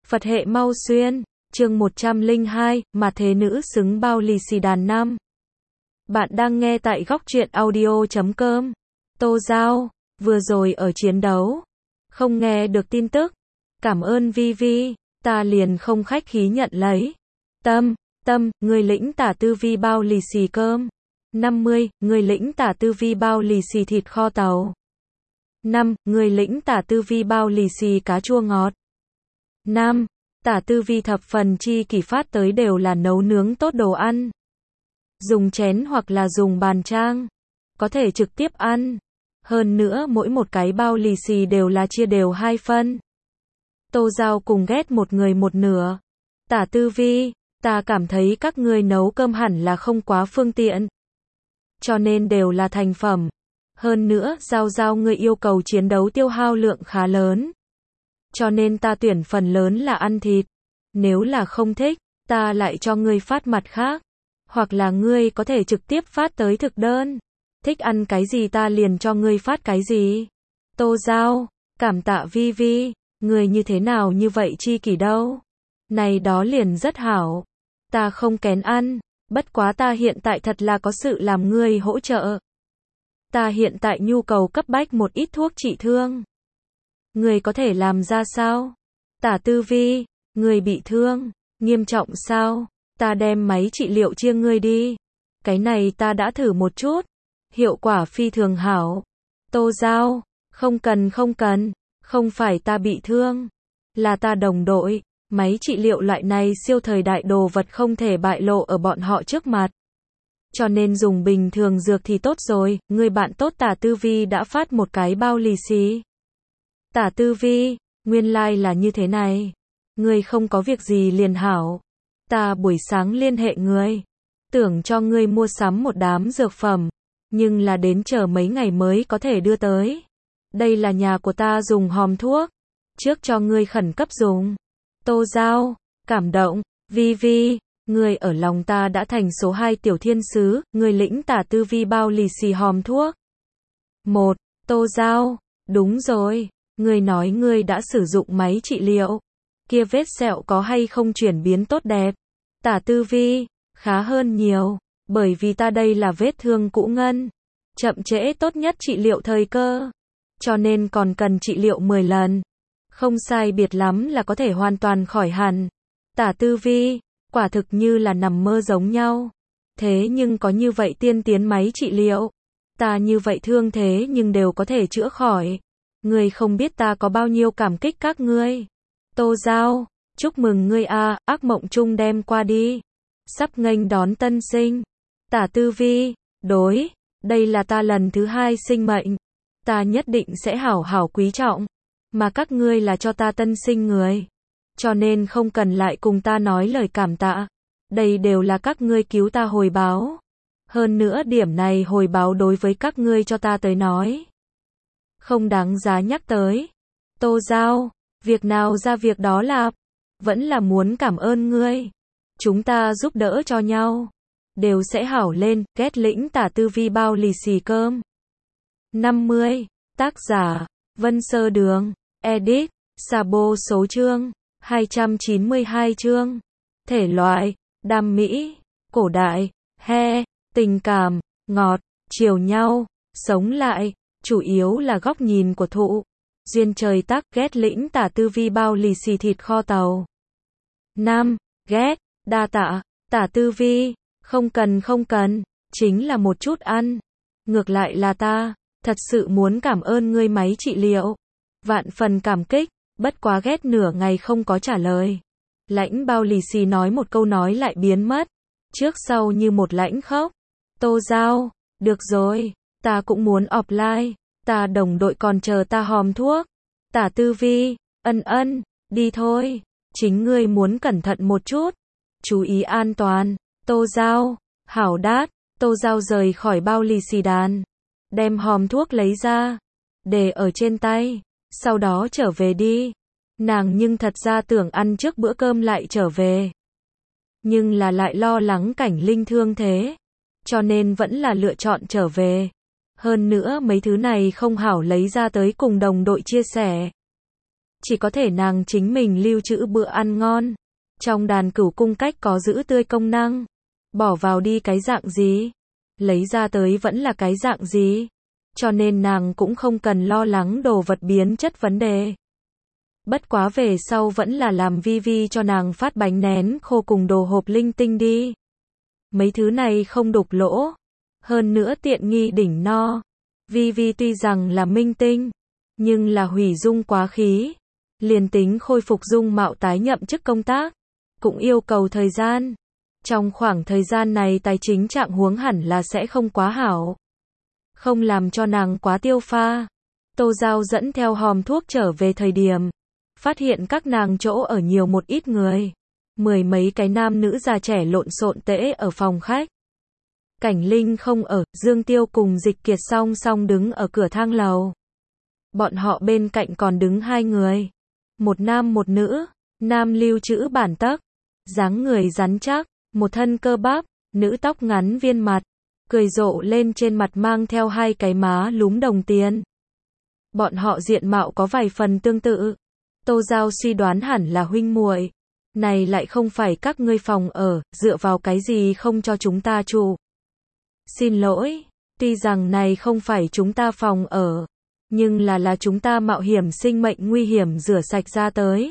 Phật hệ mau xuyên, chương 102, mà thế nữ xứng bao lì xì đàn năm. Bạn đang nghe tại góc truyện audio.com. Tô Giao, vừa rồi ở chiến đấu, không nghe được tin tức. Cảm ơn Vi Vi, ta liền không khách khí nhận lấy. Tâm, người lĩnh tả tư Vi bao lì xì cơm. 50, người lĩnh tả tư Vi bao lì xì thịt kho tàu. 5, người lĩnh tả tư Vi bao lì xì cá chua ngọt. 5. Tả tư Vi thập phần chi kỷ phát tới đều là nấu nướng tốt đồ ăn. Dùng chén hoặc là dùng bàn trang. Có thể trực tiếp ăn. Hơn nữa mỗi một cái bao lì xì đều là chia đều 2 phân. Tô Giao cùng ghét một người một nửa. Tả tư Vi, ta cảm thấy các ngươi nấu cơm hẳn là không quá phương tiện. Cho nên đều là thành phẩm. Hơn nữa, Giao ngươi yêu cầu chiến đấu tiêu hao lượng khá lớn. Cho nên ta tuyển phần lớn là ăn thịt. Nếu là không thích, ta lại cho ngươi phát mặt khác. Hoặc là ngươi có thể trực tiếp phát tới thực đơn. Thích ăn cái gì ta liền cho ngươi phát cái gì. Tô Giao, cảm tạ Vi Vi, ngươi như thế nào như vậy chi kỷ đâu. Này đó liền rất hảo. Ta không kén ăn, bất quá ta hiện tại thật là có sự làm ngươi hỗ trợ. Ta hiện tại nhu cầu cấp bách một ít thuốc trị thương. Người có thể làm ra sao? Tả tư Vi, người bị thương, nghiêm trọng sao? Ta đem máy trị liệu chia ngươi đi. Cái này ta đã thử một chút. Hiệu quả phi thường hảo. Tô Giao, không cần, không phải ta bị thương. Là ta đồng đội. Máy trị liệu loại này siêu thời đại đồ vật không thể bại lộ ở bọn họ trước mặt. Cho nên dùng bình thường dược thì tốt rồi. Người bạn tốt Tả tư Vi đã phát một cái bao lì xì. Tả tư Vi, nguyên lai là như thế này. Ngươi không có việc gì liền hảo. Ta buổi sáng liên hệ ngươi. Tưởng cho ngươi mua sắm một đám dược phẩm. Nhưng là đến chờ mấy ngày mới có thể đưa tới. Đây là nhà của ta dùng hòm thuốc. Trước cho ngươi khẩn cấp dùng. Tô Giao, cảm động. Vi Vi, ngươi ở lòng ta đã thành số 2 tiểu thiên sứ. Ngươi lĩnh Tả tư Vi bao lì xì hòm thuốc. 1. Tô Giao, đúng rồi. Ngươi nói ngươi đã sử dụng máy trị liệu. Kia vết sẹo có hay không chuyển biến tốt đẹp? Tả tư Vi, khá hơn nhiều. Bởi vì ta đây là vết thương cũ ngân. Chậm trễ tốt nhất trị liệu thời cơ. Cho nên còn cần trị liệu 10 lần. Không sai biệt lắm là có thể hoàn toàn khỏi hẳn. Tả tư Vi, quả thực như là nằm mơ giống nhau. Thế nhưng có như vậy tiên tiến máy trị liệu. Ta như vậy thương thế nhưng đều có thể chữa khỏi. Ngươi không biết ta có bao nhiêu cảm kích các ngươi. Tô Giao, chúc mừng ngươi a, ác mộng chung đem qua đi. Sắp nghênh đón tân sinh. Tả tư Vi, đối, đây là ta lần thứ 2 sinh mệnh. Ta nhất định sẽ hảo hảo quý trọng. Mà các ngươi là cho ta tân sinh người. Cho nên không cần lại cùng ta nói lời cảm tạ. Đây đều là các ngươi cứu ta hồi báo. Hơn nữa điểm này hồi báo đối với các ngươi cho ta tới nói. Không đáng giá nhắc tới. Tô Giao, việc nào ra việc đó làm. Vẫn là muốn cảm ơn ngươi. Chúng ta giúp đỡ cho nhau. Đều sẽ hảo lên. Ghét lĩnh Tả tư Vi bao lì xì cơm. 50. Tác giả, Vân Sơ Đường. Edit, Sabo số chương. 292 chương. Thể loại, đam mỹ, cổ đại, tình cảm, ngọt, chiều nhau, sống lại. Chủ yếu là góc nhìn của thụ. Duyên trời tác ghét lĩnh Tả tư Vi bao lì xì thịt kho tàu. 5. Ghét, đa tạ, Tả tư Vi, không cần, chính là một chút ăn. Ngược lại là ta, thật sự muốn cảm ơn ngươi máy trị liệu. Vạn phần cảm kích, bất quá ghét nửa ngày không có trả lời. Lãnh bao lì xì nói một câu nói lại biến mất. Trước sau như một lãnh khóc. Tô Giao, được rồi. Ta cũng muốn offline, ta đồng đội còn chờ ta hòm thuốc. Tả tư Vi, ân, đi thôi. Chính ngươi muốn cẩn thận một chút. Chú ý an toàn. Tô Giao, hảo đát. Tô Giao rời khỏi bao lì xì đàn. Đem hòm thuốc lấy ra. Để ở trên tay. Sau đó trở về đi. Nàng nhưng thật ra tưởng ăn trước bữa cơm lại trở về. Nhưng là lại lo lắng cảnh Linh thương thế. Cho nên vẫn là lựa chọn trở về. Hơn nữa mấy thứ này không hảo lấy ra tới cùng đồng đội chia sẻ. chỉ có thể nàng chính mình lưu trữ bữa ăn ngon. Trong đàn cửu cung cách có giữ tươi công năng. Bỏ vào đi cái dạng gì? Lấy ra tới vẫn là cái dạng gì? Cho nên nàng cũng không cần lo lắng đồ vật biến chất vấn đề. Bất quá về sau vẫn là làm Vi Vi cho nàng phát bánh nén khô cùng đồ hộp linh tinh đi. Mấy thứ này không đục lỗ. Hơn nữa tiện nghi đỉnh no. Vi Vi tuy rằng là minh tinh, nhưng là hủy dung quá khí. Liền tính khôi phục dung mạo tái nhậm chức công tác, cũng yêu cầu thời gian. Trong khoảng thời gian này tài chính trạng huống hẳn là sẽ không quá hảo. Không làm cho nàng quá tiêu pha. Tô Giao dẫn theo hòm thuốc trở về thời điểm, phát hiện các nàng chỗ ở nhiều một ít người. Mười mấy cái nam nữ già trẻ lộn xộn tễ ở phòng khách. Cảnh Linh không ở, Dương Tiêu cùng Dịch Kiệt song song đứng ở cửa thang lầu. Bọn họ bên cạnh còn đứng hai người. Một nam một nữ, nam lưu trữ bản tấc, dáng người rắn chắc, một thân cơ bắp, nữ tóc ngắn viên mặt, cười rộ lên trên mặt mang theo hai cái má lúm đồng tiền. Bọn họ diện mạo có vài phần tương tự. Tô Giao suy đoán hẳn là huynh muội. Này lại không phải các ngươi phòng ở, dựa vào cái gì không cho chúng ta trụ. Xin lỗi, tuy rằng này không phải chúng ta phòng ở, nhưng là chúng ta mạo hiểm sinh mệnh nguy hiểm rửa sạch ra tới.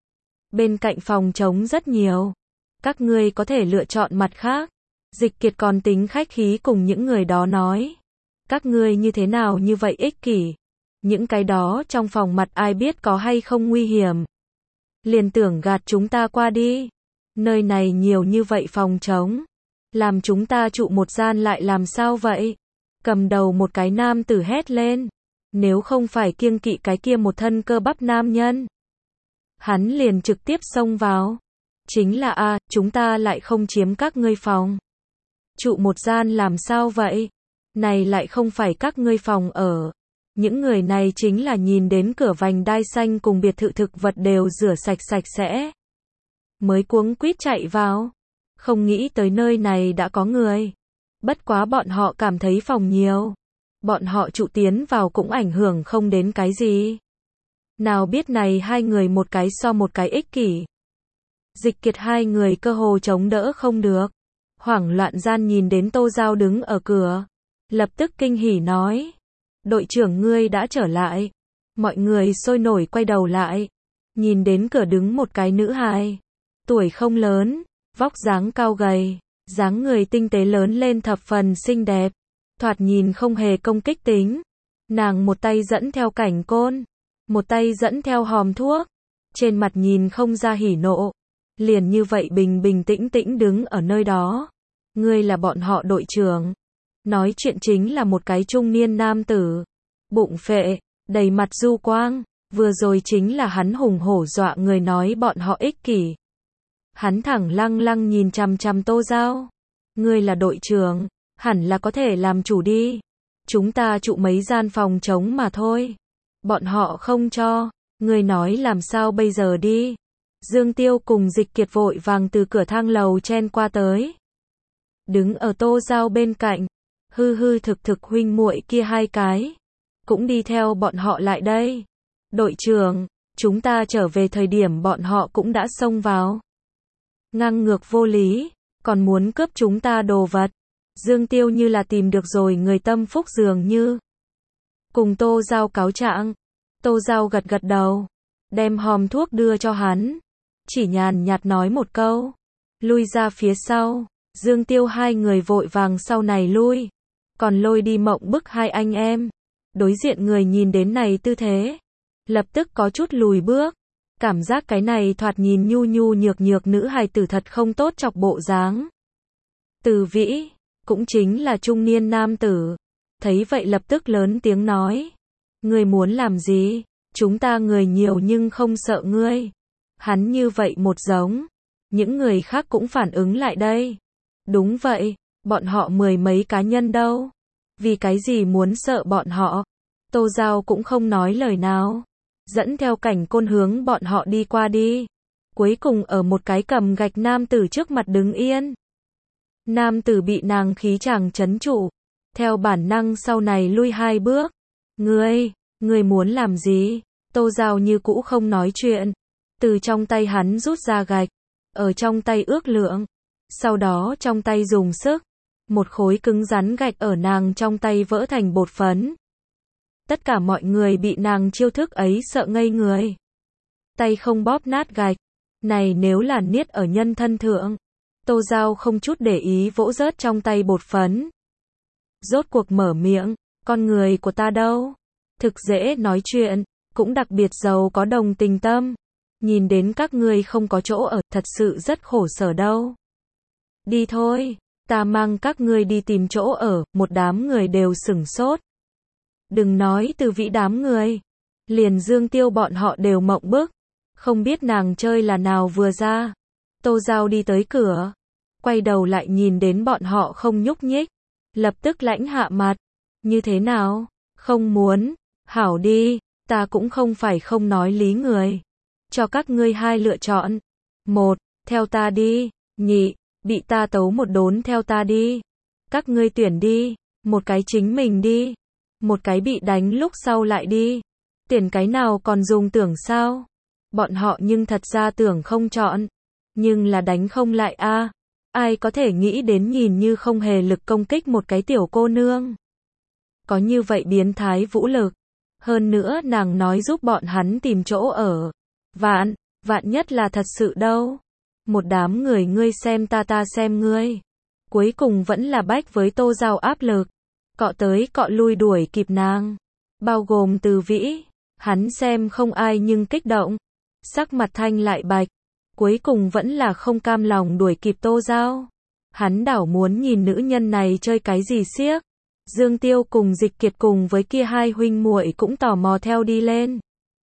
Bên cạnh phòng trống rất nhiều. Các ngươi có thể lựa chọn mặt khác. Dịch Kiệt còn tính khách khí cùng những người đó nói. Các ngươi như thế nào như vậy ích kỷ. Những cái đó trong phòng mặt ai biết có hay không nguy hiểm. Liền tưởng gạt chúng ta qua đi. Nơi này nhiều như vậy phòng trống. Làm chúng ta trụ một gian lại làm sao vậy? Cầm đầu một cái nam tử hét lên. Nếu không phải kiêng kỵ cái kia một thân cơ bắp nam nhân, hắn liền trực tiếp xông vào. Chính là chúng ta lại không chiếm các ngươi phòng. Trụ một gian làm sao vậy? Này lại không phải các ngươi phòng ở. Những người này chính là nhìn đến cửa vành đai xanh cùng biệt thự thực vật đều rửa sạch sạch sẽ. Mới cuống quýt chạy vào. Không nghĩ tới nơi này đã có người. Bất quá bọn họ cảm thấy phòng nhiều. Bọn họ trụ tiến vào cũng ảnh hưởng không đến cái gì. Nào biết này hai người một cái so một cái ích kỷ. Dịch Kiệt hai người cơ hồ chống đỡ không được. Hoảng loạn gian nhìn đến Tô Giao đứng ở cửa. Lập tức kinh hỉ nói. Đội trưởng ngươi đã trở lại. Mọi người sôi nổi quay đầu lại. Nhìn đến cửa đứng một cái nữ hài. Tuổi không lớn, vóc dáng cao gầy, dáng người tinh tế lớn lên thập phần xinh đẹp. Thoạt nhìn không hề công kích tính. Nàng một tay dẫn theo cảnh côn, một tay dẫn theo hòm thuốc. Trên mặt nhìn không ra hỉ nộ. Liền như vậy bình bình tĩnh tĩnh đứng ở nơi đó. Ngươi là bọn họ đội trưởng. Nói chuyện chính là một cái trung niên nam tử. Bụng phệ, đầy mặt du quang. Vừa rồi chính là hắn hùng hổ dọa người nói bọn họ ích kỷ. Hắn thẳng lăng lăng nhìn chằm chằm Tô Giao. Ngươi là đội trưởng, hẳn là có thể làm chủ đi. Chúng ta trụ mấy gian phòng trống mà thôi. Bọn họ không cho. Ngươi nói làm sao bây giờ đi. Dương Tiêu cùng Dịch Kiệt vội vàng từ cửa thang lầu chen qua tới. Đứng ở Tô Giao bên cạnh. Hư hư thực thực huynh muội kia hai cái. Cũng đi theo bọn họ lại đây. Đội trưởng, chúng ta trở về thời điểm bọn họ cũng đã xông vào. Ngang ngược vô lý, còn muốn cướp chúng ta đồ vật. Dương Tiêu như là tìm được rồi người tâm phúc dường như. Cùng Tô Giao cáo trạng. Tô Giao gật gật đầu. Đem hòm thuốc đưa cho hắn. Chỉ nhàn nhạt nói một câu. Lui ra phía sau. Dương Tiêu hai người vội vàng sau này lui. Còn lôi đi Mộng Bức hai anh em. Đối diện người nhìn đến này tư thế. Lập tức có chút lùi bước. Cảm giác cái này thoạt nhìn nhu nhu nhược nhược nữ hài tử thật không tốt chọc bộ dáng. Từ Vĩ, cũng chính là trung niên nam tử. Thấy vậy lập tức lớn tiếng nói. Ngươi muốn làm gì? Chúng ta người nhiều nhưng không sợ ngươi. Hắn như vậy một giống. Những người khác cũng phản ứng lại đây. Đúng vậy, bọn họ mười mấy cá nhân đâu. Vì cái gì muốn sợ bọn họ? Tô Giao cũng không nói lời nào. Dẫn theo cảnh côn hướng bọn họ đi qua đi. Cuối cùng ở một cái cầm gạch nam tử trước mặt đứng yên. Nam tử bị nàng khí chàng trấn trụ. Theo bản năng sau này lui hai bước. Ngươi muốn làm gì? Tô Giao như cũ không nói chuyện. Từ trong tay hắn rút ra gạch. Ở trong tay ước lượng. Sau đó trong tay dùng sức. Một khối cứng rắn gạch ở nàng trong tay vỡ thành bột phấn. Tất cả mọi người bị nàng chiêu thức ấy sợ ngây người. Tay không bóp nát gạch. Này nếu là niết ở nhân thân thượng. Tô Giao không chút để ý vỗ rớt trong tay bột phấn. Rốt cuộc mở miệng, con người của ta đâu? Thực dễ nói chuyện, cũng đặc biệt giàu có đồng tình tâm. Nhìn đến các ngươi không có chỗ ở, thật sự rất khổ sở đâu. Đi thôi, ta mang các ngươi đi tìm chỗ ở, một đám người đều sửng sốt. Đừng nói Từ Vĩ đám người. Liền Dương Tiêu bọn họ đều mộng bức. Không biết nàng chơi là nào vừa ra. Tô Giao đi tới cửa. Quay đầu lại nhìn đến bọn họ không nhúc nhích. Lập tức lãnh hạ mặt. Như thế nào? Không muốn. Hảo đi. Ta cũng không phải không nói lý người. Cho các ngươi hai lựa chọn. Một, theo ta đi. Nhị, bị ta tấu một đốn theo ta đi. Các ngươi tuyển đi. Một cái chính mình đi. Một cái bị đánh lúc sau lại đi. Tiền cái nào còn dùng tưởng sao? Bọn họ nhưng thật ra tưởng không chọn. Nhưng là đánh không lại a. Ai có thể nghĩ đến nhìn như không hề lực công kích một cái tiểu cô nương. Có như vậy biến thái vũ lực. Hơn nữa nàng nói giúp bọn hắn tìm chỗ ở. Vạn nhất là thật sự đâu. Một đám người ngươi xem ta xem ngươi. Cuối cùng vẫn là bách với Tô Giao áp lực. Cọ tới cọ lui đuổi kịp nàng. Bao gồm Từ Vĩ. Hắn xem không ai nhưng kích động. Sắc mặt thanh lại bạch. Cuối cùng vẫn là không cam lòng đuổi kịp Tô Giao. Hắn đảo muốn nhìn nữ nhân này chơi cái gì xiếc. Dương Tiêu cùng Dịch Kiệt cùng với kia hai huynh muội cũng tò mò theo đi lên.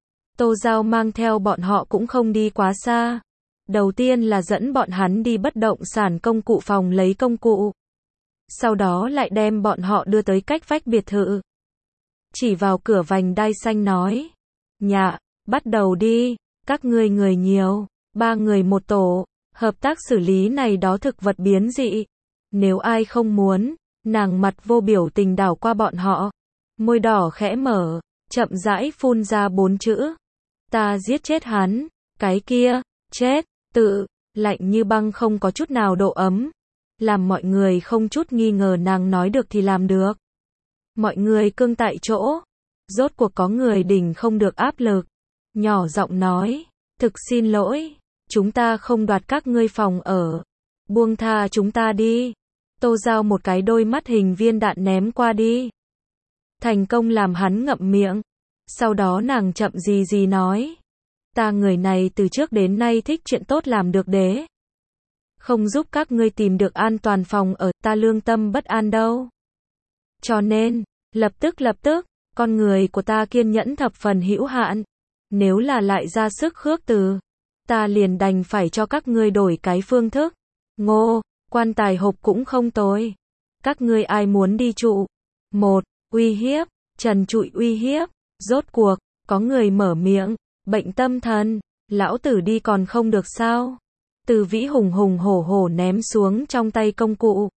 Tô Giao mang theo bọn họ cũng không đi quá xa. Đầu tiên là dẫn bọn hắn đi bất động sản công cụ phòng lấy công cụ. Sau đó lại đem bọn họ đưa tới cách vách biệt thự. Chỉ vào cửa vành đai xanh nói. Dạ, bắt đầu đi, các ngươi người nhiều, 3 người một tổ, hợp tác xử lý này đó thực vật biến dị. Nếu ai không muốn, nàng mặt vô biểu tình đảo qua bọn họ. Môi đỏ khẽ mở, chậm rãi phun ra 4 chữ. Ta giết chết hắn, cái kia, chết, lạnh như băng không có chút nào độ ấm. Làm mọi người không chút nghi ngờ nàng nói được thì làm được. Mọi người cương tại chỗ. Rốt cuộc có người đỉnh không được áp lực. Nhỏ giọng nói, thực xin lỗi, chúng ta không đoạt các ngươi phòng ở. Buông tha chúng ta đi. Tô Giao một cái đôi mắt hình viên đạn ném qua đi. Thành công làm hắn ngậm miệng. Sau đó nàng chậm gì nói. Ta người này từ trước đến nay thích chuyện tốt làm được đế. Không giúp các ngươi tìm được an toàn phòng ở, ta lương tâm bất an đâu. Cho nên, lập tức, con người của ta kiên nhẫn thập phần hữu hạn. Nếu là lại ra sức khước từ, ta liền đành phải cho các ngươi đổi cái phương thức. Ngô, quan tài hộp cũng không tồi. Các ngươi ai muốn đi trụ? Một, uy hiếp, trần trụi uy hiếp. Rốt cuộc, có người mở miệng, bệnh tâm thần, lão tử đi còn không được sao? Từ Vĩ hùng hổ ném xuống trong tay công cụ.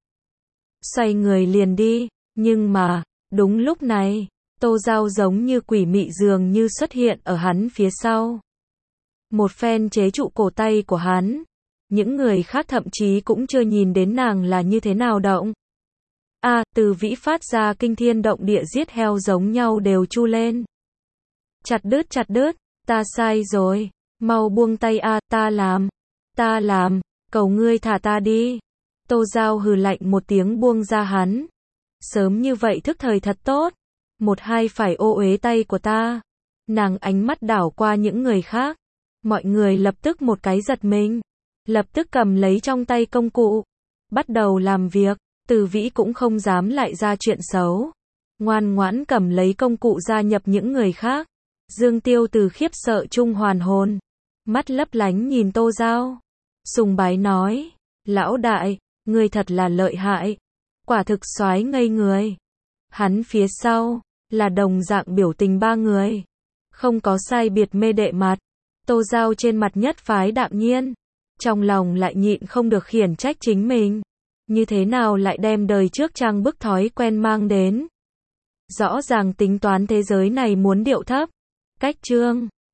Xoay người liền đi, nhưng mà, đúng lúc này, Tô Giao giống như quỷ mị dường như xuất hiện ở hắn phía sau. Một phen chế trụ cổ tay của hắn. Những người khác thậm chí cũng chưa nhìn đến nàng là như thế nào động. Từ Vĩ phát ra kinh thiên động địa giết heo giống nhau đều chu lên. Chặt đứt, ta sai rồi, mau buông tay ta làm, cầu ngươi thả ta đi. Tô Giao hừ lạnh một tiếng buông ra hắn. Sớm như vậy thức thời thật tốt. 1-2 phải ô uế tay của ta. Nàng ánh mắt đảo qua những người khác. Mọi người lập tức một cái giật mình. Lập tức cầm lấy trong tay công cụ. Bắt đầu làm việc. Từ Vĩ cũng không dám lại ra chuyện xấu. Ngoan ngoãn cầm lấy công cụ gia nhập những người khác. Dương Tiêu từ khiếp sợ trung hoàn hồn. Mắt lấp lánh nhìn Tô Giao. Sùng bái nói. Lão đại, ngươi thật là lợi hại. Quả thực soái ngây người. Hắn phía sau, là đồng dạng biểu tình 3 người. Không có sai biệt mê đệ mặt. Tô Giao trên mặt nhất phái đạm nhiên. Trong lòng lại nhịn không được khiển trách chính mình. Như thế nào lại đem đời trước trang bức thói quen mang đến. Rõ ràng tính toán thế giới này muốn điệu thấp. Cách chương